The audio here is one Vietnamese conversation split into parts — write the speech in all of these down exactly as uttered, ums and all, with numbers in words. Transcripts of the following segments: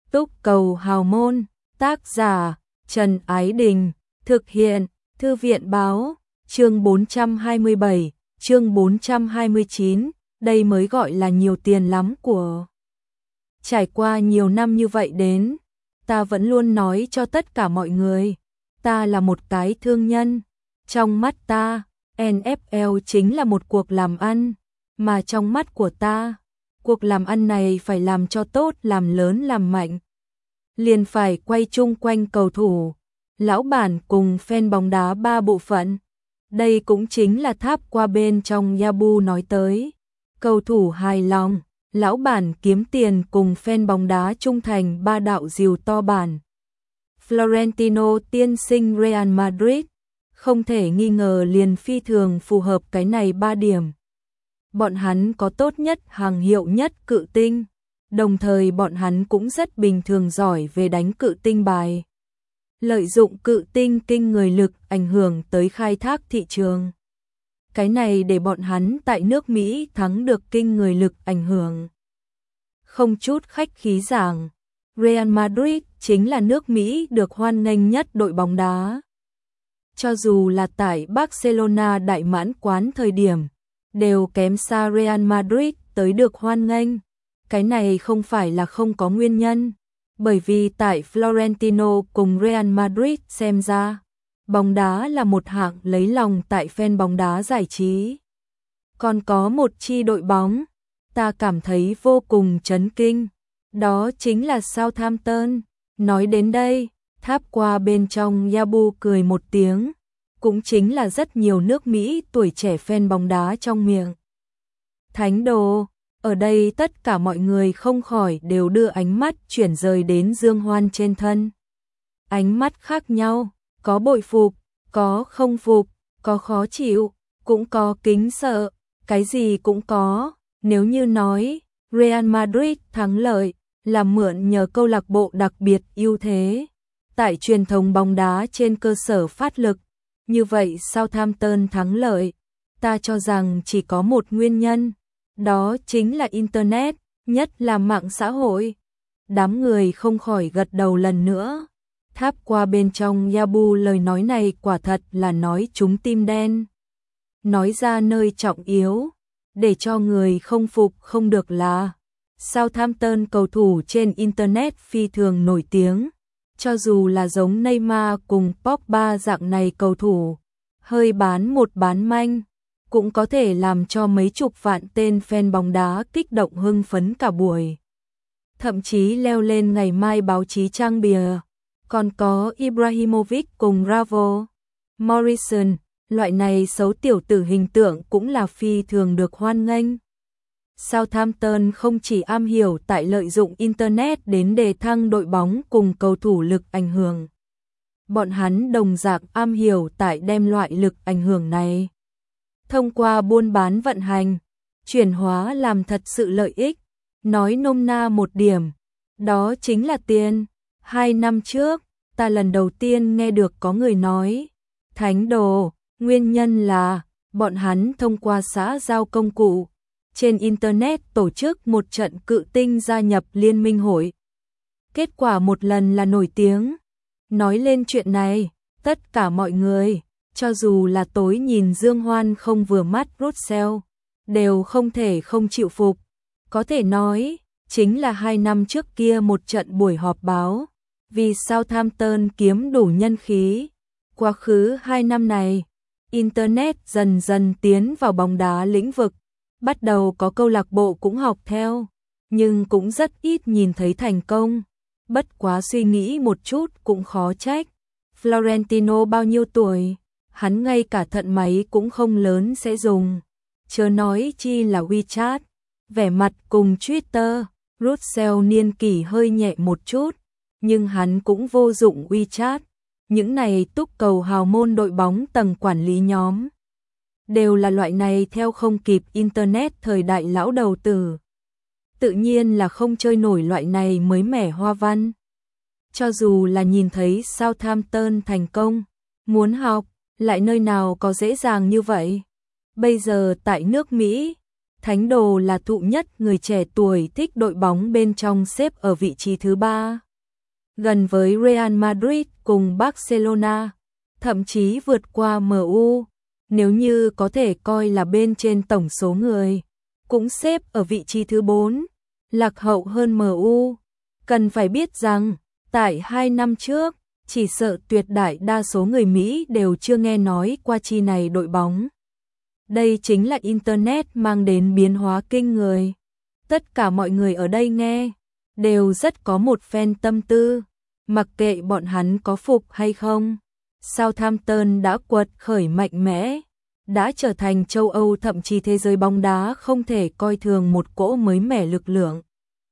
Túc cầu hào môn, tác giả Trần Ái Đình, thực hiện Thư viện báo, chương bốn trăm hai mươi bảy, chương bốn trăm hai mươi chín, đây mới gọi là nhiều tiền lắm của. Trải qua nhiều năm như vậy đến, ta vẫn luôn nói cho tất cả mọi người, ta là một cái thương nhân. Trong mắt ta, en ép lờ chính là một cuộc làm ăn, mà trong mắt của ta, cuộc làm ăn này phải làm cho tốt, làm lớn, làm mạnh. Liền phải quay chung quanh cầu thủ, lão bản cùng fan bóng đá ba bộ phận. Đây cũng chính là tháp qua bên trong Yabu nói tới. Cầu thủ hài lòng, lão bản kiếm tiền cùng fan bóng đá trung thành, ba đạo diều to bản. Florentino tiên sinh Real Madrid, không thể nghi ngờ liền phi thường phù hợp cái này ba điểm. Bọn hắn có tốt nhất, hàng hiệu nhất cự tinh, đồng thời bọn hắn cũng rất bình thường giỏi về đánh cự tinh bài. Lợi dụng cự tinh kinh người lực ảnh hưởng tới khai thác thị trường. Cái này để bọn hắn tại nước Mỹ thắng được kinh người lực ảnh hưởng. Không chút khách khí giảng, Real Madrid chính là nước Mỹ được hoan nghênh nhất đội bóng đá. Cho dù là tại Barcelona đại mãn quán thời điểm, đều kém xa Real Madrid tới được hoan nghênh. Cái này không phải là không có nguyên nhân, bởi vì tại Florentino cùng Real Madrid xem ra, bóng đá là một hạng lấy lòng tại fan bóng đá giải trí. Còn có một chi đội bóng, ta cảm thấy vô cùng chấn kinh, đó chính là Southampton. Nói đến đây, tháp qua bên trong Yabu cười một tiếng, cũng chính là rất nhiều nước Mỹ tuổi trẻ fan bóng đá trong miệng. Thánh đồ, ở đây tất cả mọi người không khỏi đều đưa ánh mắt chuyển rời đến Dương Hoan trên thân. Ánh mắt khác nhau, có bội phục, có không phục, có khó chịu, cũng có kính sợ, cái gì cũng có. Nếu như nói Real Madrid thắng lợi là mượn nhờ câu lạc bộ đặc biệt ưu thế tại truyền thống bóng đá trên cơ sở phát lực, như vậy Southampton thắng lợi, ta cho rằng chỉ có một nguyên nhân, đó chính là Internet, nhất là mạng xã hội. Đám người không khỏi gật đầu lần nữa. Tháp qua bên trong Yabu lời nói này quả thật là nói trúng tim đen. Nói ra nơi trọng yếu, để cho người không phục không được là Southampton cầu thủ trên Internet phi thường nổi tiếng. Cho dù là giống Neymar cùng Pogba dạng này cầu thủ, hơi bán một bán manh, cũng có thể làm cho mấy chục vạn tên fan bóng đá kích động hưng phấn cả buổi. Thậm chí leo lên ngày mai báo chí trang bìa. Còn có Ibrahimovic cùng Bravo, Morrison, loại này xấu tiểu tử hình tượng cũng là phi thường được hoan nghênh. Southampton không chỉ am hiểu tại lợi dụng Internet đến đề thăng đội bóng cùng cầu thủ lực ảnh hưởng. Bọn hắn đồng dạng am hiểu tại đem loại lực ảnh hưởng này thông qua buôn bán vận hành, chuyển hóa làm thật sự lợi ích. Nói nôm na một điểm, đó chính là tiền. Hai năm trước, ta lần đầu tiên nghe được có người nói, thánh đồ, nguyên nhân là bọn hắn thông qua xã giao công cụ trên Internet tổ chức một trận cự tinh gia nhập liên minh hội. Kết quả một lần là nổi tiếng. Nói lên chuyện này, tất cả mọi người, cho dù là tối nhìn Dương Hoan không vừa mắt Russell, đều không thể không chịu phục. Có thể nói, chính là hai năm trước kia một trận buổi họp báo, vì Southampton kiếm đủ nhân khí. Quá khứ hai năm này, Internet dần dần tiến vào bóng đá lĩnh vực, bắt đầu có câu lạc bộ cũng học theo, nhưng cũng rất ít nhìn thấy thành công. Bất quá suy nghĩ một chút cũng khó trách. Florentino bao nhiêu tuổi, hắn ngay cả thận máy cũng không lớn sẽ dùng, chớ nói chi là WeChat. Vẻ mặt cùng Twitter, Russell niên kỷ hơi nhẹ một chút, nhưng hắn cũng vô dụng WeChat. Những này túc cầu hào môn đội bóng tầng quản lý nhóm đều là loại này theo không kịp Internet thời đại lão đầu tử. Tự nhiên là không chơi nổi loại này mới mẻ hoa văn. Cho dù là nhìn thấy Southampton thành công, muốn học, lại nơi nào có dễ dàng như vậy. Bây giờ tại nước Mỹ, Thánh Đồ là thụ nhất người trẻ tuổi thích đội bóng bên trong xếp ở vị trí thứ ba, gần với Real Madrid cùng Barcelona, thậm chí vượt qua em u, nếu như có thể coi là bên trên tổng số người, cũng xếp ở vị trí thứ bốn, lạc hậu hơn em u. Cần phải biết rằng, tại hai năm trước, chỉ sợ tuyệt đại đa số người Mỹ đều chưa nghe nói qua chi này đội bóng. Đây chính là Internet mang đến biến hóa kinh người. Tất cả mọi người ở đây nghe, đều rất có một phen tâm tư, mặc kệ bọn hắn có phục hay không. Southampton đã quật khởi mạnh mẽ, đã trở thành châu Âu thậm chí thế giới bóng đá không thể coi thường một cỗ mới mẻ lực lượng.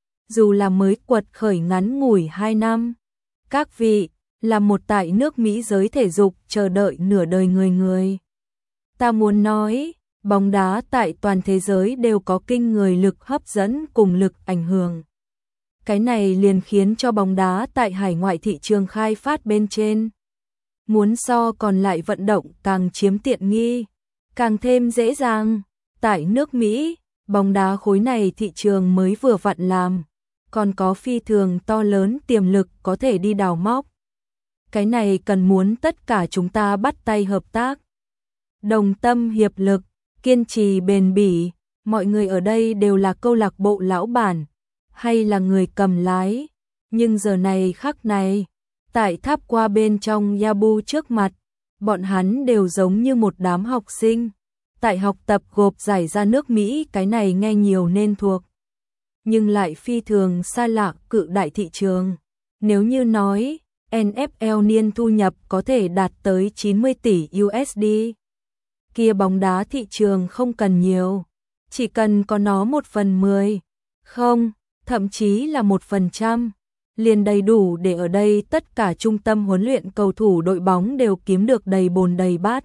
Dù là mới quật khởi ngắn ngủi hai năm, các vị, là một tại nước Mỹ giới thể dục chờ đợi nửa đời người người. Ta muốn nói, bóng đá tại toàn thế giới đều có kinh người lực hấp dẫn cùng lực ảnh hưởng. Cái này liền khiến cho bóng đá tại hải ngoại thị trường khai phát bên trên. Muốn so còn lại vận động càng chiếm tiện nghi, càng thêm dễ dàng. Tại nước Mỹ, bóng đá khối này thị trường mới vừa vặn làm, còn có phi thường to lớn tiềm lực có thể đi đào móc. Cái này cần muốn tất cả chúng ta bắt tay hợp tác, đồng tâm hiệp lực, kiên trì bền bỉ. Mọi người ở đây đều là câu lạc bộ lão bản, hay là người cầm lái. Nhưng giờ này khắc này, tại tháp qua bên trong Yabu trước mặt, bọn hắn đều giống như một đám học sinh. Tại học tập gộp giải ra nước Mỹ, cái này nghe nhiều nên thuộc, nhưng lại phi thường xa lạ cự đại thị trường. Nếu như nói, en ép lờ niên thu nhập có thể đạt tới chín mươi tỷ u ét đê, kia bóng đá thị trường không cần nhiều, chỉ cần có nó một phần mười, không, thậm chí là một phần trăm, liền đầy đủ để ở đây tất cả trung tâm huấn luyện cầu thủ đội bóng đều kiếm được đầy bồn đầy bát.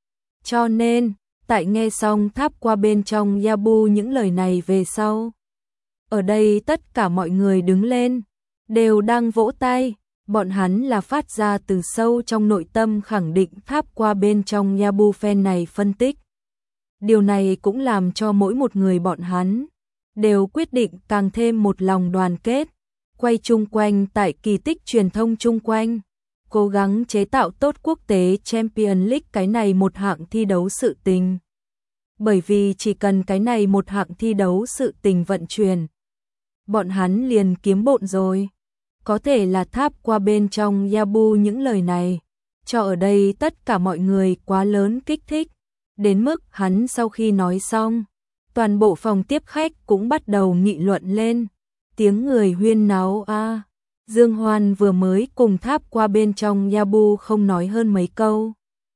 Cho nên, tại nghe xong tháp qua bên trong Yabu những lời này về sau, ở đây tất cả mọi người đứng lên, đều đang vỗ tay. Bọn hắn là phát ra từ sâu trong nội tâm khẳng định tháp qua bên trong Yabu fan này phân tích. Điều này cũng làm cho mỗi một người bọn hắn đều quyết định càng thêm một lòng đoàn kết, quay chung quanh tại kỳ tích truyền thông chung quanh, cố gắng chế tạo tốt quốc tế Champions League cái này một hạng thi đấu sự tình. Bởi vì chỉ cần cái này một hạng thi đấu sự tình vận chuyển, bọn hắn liền kiếm bộn rồi. Có thể là tháp qua bên trong Yabu những lời này, cho ở đây tất cả mọi người quá lớn kích thích, đến mức hắn sau khi nói xong, toàn bộ phòng tiếp khách cũng bắt đầu nghị luận lên, tiếng người huyên náo a. À. Dương Hoan vừa mới cùng tháp qua bên trong Yabu không nói hơn mấy câu,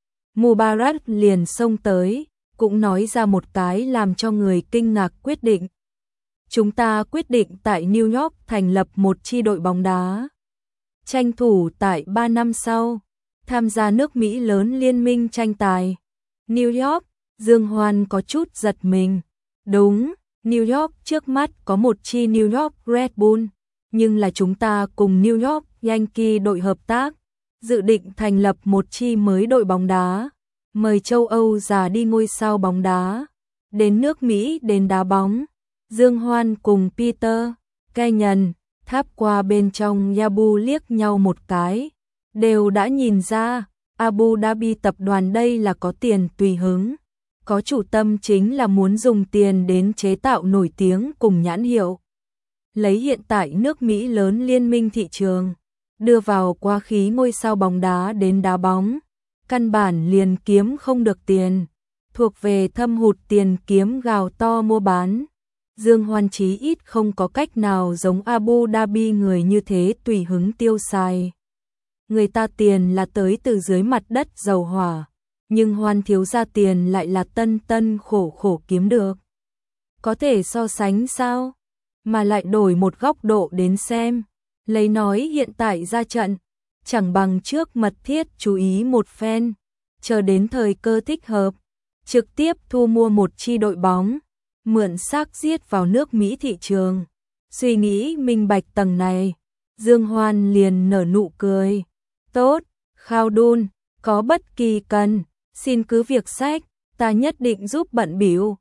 Mubarak liền xông tới, cũng nói ra một cái làm cho người kinh ngạc quyết định. Chúng ta quyết định tại New York thành lập một chi đội bóng đá, tranh thủ tại ba năm sau, tham gia nước Mỹ lớn liên minh tranh tài. New York, Dương Hoan có chút giật mình. Đúng, New York trước mắt có một chi New York Red Bull, nhưng là chúng ta cùng New York Yankee đội hợp tác, dự định thành lập một chi mới đội bóng đá, mời châu Âu già đi ngôi sao bóng đá, đến nước Mỹ đến đá bóng. Dương Hoan cùng Peter, Kenyon, tháp qua bên trong Yabu liếc nhau một cái, đều đã nhìn ra, Abu Dhabi tập đoàn đây là có tiền tùy hứng, có chủ tâm chính là muốn dùng tiền đến chế tạo nổi tiếng cùng nhãn hiệu. Lấy hiện tại nước Mỹ lớn liên minh thị trường, đưa vào quá khí ngôi sao bóng đá đến đá bóng, căn bản liền kiếm không được tiền, thuộc về thâm hụt tiền kiếm gào to mua bán. Dương Hoan chí ít không có cách nào giống Abu Dhabi người như thế tùy hứng tiêu xài. Người ta tiền là tới từ dưới mặt đất dầu hỏa, nhưng Hoan thiếu gia tiền lại là tân tân khổ khổ kiếm được. Có thể so sánh sao? Mà lại đổi một góc độ đến xem, lấy nói hiện tại ra trận, chẳng bằng trước mật thiết chú ý một phen, chờ đến thời cơ thích hợp, trực tiếp thu mua một chi đội bóng, mượn xác giết vào nước Mỹ thị trường. Suy nghĩ minh bạch tầng này, Dương Hoan liền nở nụ cười. Tốt, Khaldun, có bất kỳ cần, xin cứ việc sách, ta nhất định giúp bận bịu.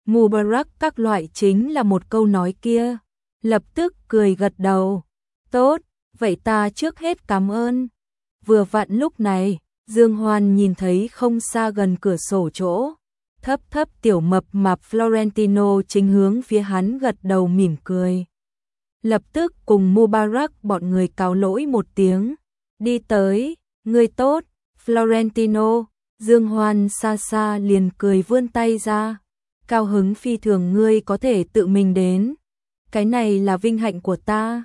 Mubarak các loại chính là một câu nói kia. Lập tức cười gật đầu. Tốt, vậy ta trước hết cảm ơn. Vừa vặn lúc này, Dương Hoan nhìn thấy không xa gần cửa sổ chỗ. Thấp thấp tiểu mập mạp Florentino chính hướng phía hắn gật đầu mỉm cười. Lập tức cùng Mubarak bọn người cáo lỗi một tiếng. Đi tới, người tốt, Florentino. Dương Hoan xa xa liền cười vươn tay ra. Cao hứng phi thường ngươi có thể tự mình đến. Cái này là vinh hạnh của ta.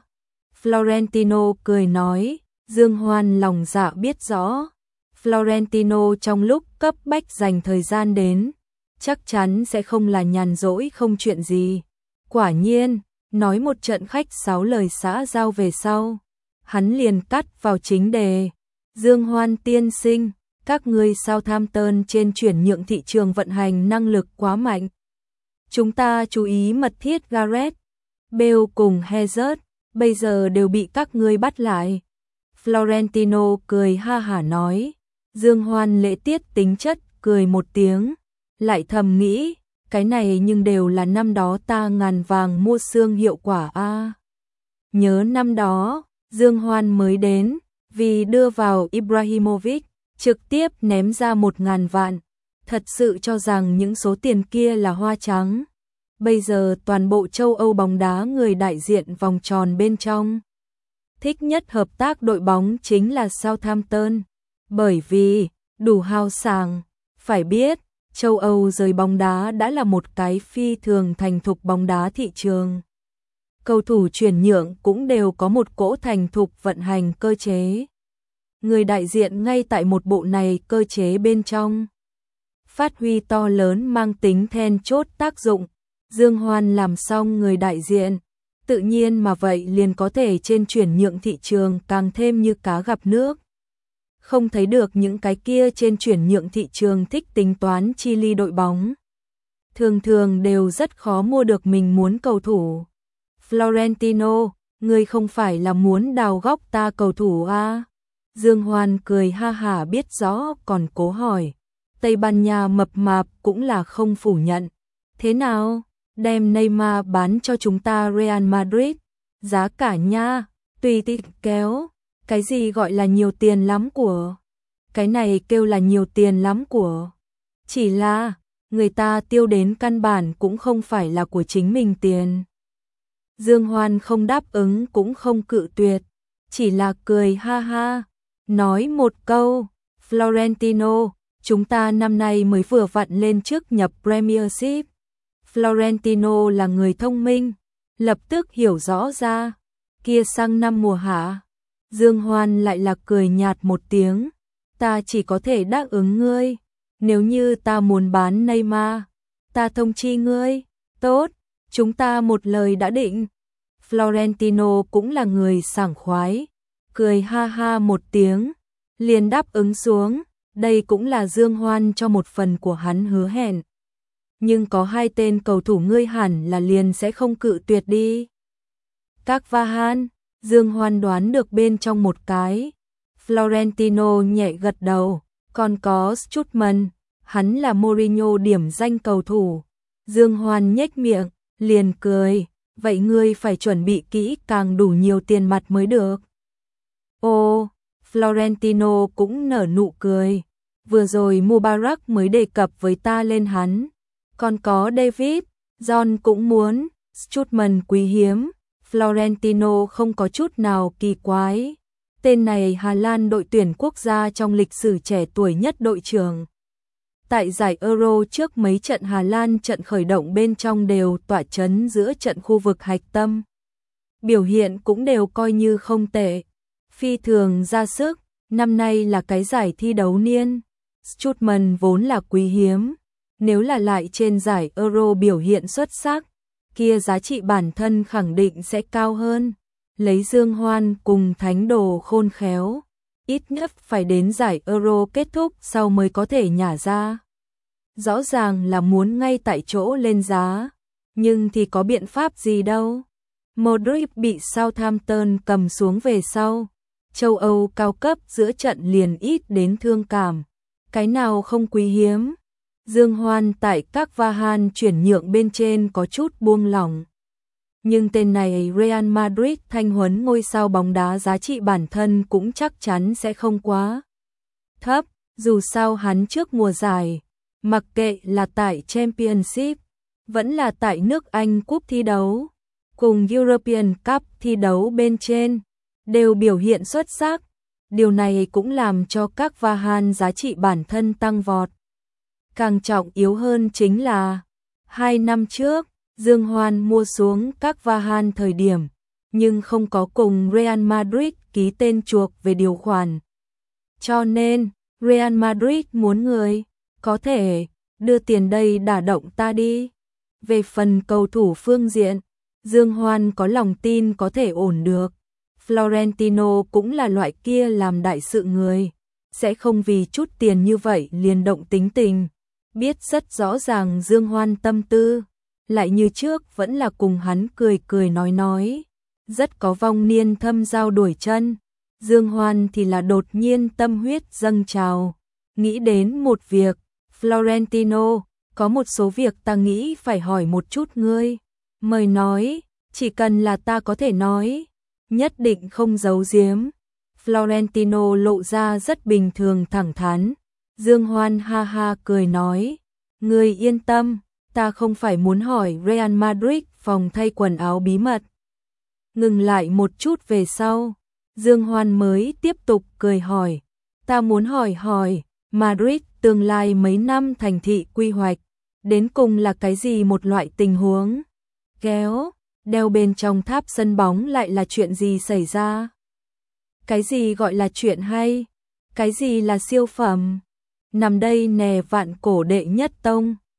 Florentino cười nói. Dương Hoan lòng dạ biết rõ. Florentino trong lúc cấp bách dành thời gian đến, chắc chắn sẽ không là nhàn rỗi không chuyện gì. Quả nhiên, nói một trận khách sáo lời xã giao về sau, hắn liền cắt vào chính đề. Dương Hoan tiên sinh, các ngươi Southampton trên chuyển nhượng thị trường vận hành năng lực quá mạnh. Chúng ta chú ý mật thiết Gareth Bale cùng Hazard, bây giờ đều bị các ngươi bắt lại. Florentino cười ha hả nói. Dương Hoan lễ tiết tính chất cười một tiếng, lại thầm nghĩ, cái này nhưng đều là năm đó ta ngàn vàng mua xương hiệu quả a. Nhớ năm đó, Dương Hoan mới đến, vì đưa vào Ibrahimovic, trực tiếp ném ra một ngàn vạn, thật sự cho rằng những số tiền kia là hoa trắng. Bây giờ toàn bộ châu Âu bóng đá người đại diện vòng tròn bên trong thích nhất hợp tác đội bóng chính là Southampton. Bởi vì, đủ hào sảng, phải biết, châu Âu giới bóng đá đã là một cái phi thường thành thục bóng đá thị trường. Cầu thủ chuyển nhượng cũng đều có một cỗ thành thục vận hành cơ chế. Người đại diện ngay tại một bộ này cơ chế bên trong, phát huy to lớn mang tính then chốt tác dụng. Dương Hoan làm xong người đại diện, tự nhiên mà vậy liền có thể trên chuyển nhượng thị trường càng thêm như cá gặp nước. Không thấy được những cái kia trên chuyển nhượng thị trường thích tính toán chi ly đội bóng. Thường thường đều rất khó mua được mình muốn cầu thủ. Florentino, ngươi không phải là muốn đào góc ta cầu thủ à? Dương Hoan cười ha hả biết rõ còn cố hỏi. Tây Ban Nha mập mạp cũng là không phủ nhận. Thế nào? Đem Neymar bán cho chúng ta Real Madrid. Giá cả nha, tùy tiện kéo. Cái gì gọi là nhiều tiền lắm của? Cái này kêu là nhiều tiền lắm của. Chỉ là, người ta tiêu đến căn bản cũng không phải là của chính mình tiền. Dương Hoan không đáp ứng cũng không cự tuyệt. Chỉ là cười ha ha. Nói một câu, Florentino, chúng ta năm nay mới vừa vặn lên trước nhập Premiership. Florentino là người thông minh, lập tức hiểu rõ ra. Kia sang năm mùa hạ. Dương Hoan lại là cười nhạt một tiếng. Ta chỉ có thể đáp ứng ngươi. Nếu như ta muốn bán Neymar, ta thông chi ngươi. Tốt, chúng ta một lời đã định. Florentino cũng là người sảng khoái. Cười ha ha một tiếng, liền đáp ứng xuống. Đây cũng là Dương Hoan cho một phần của hắn hứa hẹn. Nhưng có hai tên cầu thủ ngươi hẳn là liền sẽ không cự tuyệt đi. Các Vahan, Dương Hoan đoán được bên trong một cái. Florentino nhẹ gật đầu, còn có Strootman, hắn là Mourinho điểm danh cầu thủ. Dương Hoan nhếch miệng, liền cười, vậy ngươi phải chuẩn bị kỹ càng đủ nhiều tiền mặt mới được. Ô, Florentino cũng nở nụ cười, vừa rồi Mubarak mới đề cập với ta lên hắn. Còn có David, John cũng muốn, Strootman quý hiếm. Florentino không có chút nào kỳ quái. Tên này Hà Lan đội tuyển quốc gia trong lịch sử trẻ tuổi nhất đội trưởng. Tại giải Euro trước mấy trận Hà Lan trận khởi động bên trong đều tỏa chấn giữa trận khu vực hạch tâm. Biểu hiện cũng đều coi như không tệ. Phi thường ra sức, năm nay là cái giải thi đấu niên. Strootman vốn là quý hiếm. Nếu là lại trên giải Euro biểu hiện xuất sắc, kia giá trị bản thân khẳng định sẽ cao hơn. Lấy Dương Hoan cùng thánh đồ khôn khéo, ít nhất phải đến giải Euro kết thúc sau mới có thể nhả ra. Rõ ràng là muốn ngay tại chỗ lên giá, nhưng thì có biện pháp gì đâu. Modric bị Southampton cầm xuống về sau, châu Âu cao cấp giữa trận liền ít đến thương cảm, cái nào không quý hiếm. Dương Hoan tại các Vahan chuyển nhượng bên trên có chút buông lỏng. Nhưng tên này Real Madrid thanh huấn ngôi sao bóng đá giá trị bản thân cũng chắc chắn sẽ không quá thấp, dù sao hắn trước mùa giải, mặc kệ là tại Championship, vẫn là tại nước Anh Cup thi đấu, cùng European Cup thi đấu bên trên, đều biểu hiện xuất sắc. Điều này cũng làm cho các Vahan giá trị bản thân tăng vọt. Càng trọng yếu hơn chính là, hai năm trước, Dương Hoan mua xuống các Vahan thời điểm, nhưng không có cùng Real Madrid ký tên chuộc về điều khoản. Cho nên, Real Madrid muốn người, có thể, đưa tiền đây đả động ta đi. Về phần cầu thủ phương diện, Dương Hoan có lòng tin có thể ổn được. Florentino cũng là loại kia làm đại sự người, sẽ không vì chút tiền như vậy liền động tính tình. Biết rất rõ ràng Dương Hoan tâm tư, lại như trước vẫn là cùng hắn cười cười nói nói, rất có vong niên thâm giao đuổi chân. Dương Hoan thì là đột nhiên tâm huyết dâng trào, nghĩ đến một việc, Florentino, có một số việc ta nghĩ phải hỏi một chút ngươi. Mời nói, chỉ cần là ta có thể nói, nhất định không giấu giếm. Florentino lộ ra rất bình thường thẳng thắn. Dương Hoan ha ha cười nói, ngươi yên tâm, ta không phải muốn hỏi Real Madrid phòng thay quần áo bí mật. Ngừng lại một chút về sau, Dương Hoan mới tiếp tục cười hỏi, ta muốn hỏi hỏi, Madrid tương lai mấy năm thành thị quy hoạch, đến cùng là cái gì một loại tình huống? Kéo, đeo bên trong tháp sân bóng lại là chuyện gì xảy ra? Cái gì gọi là chuyện hay? Cái gì là siêu phẩm? Nằm đây nè vạn cổ đệ nhất tông.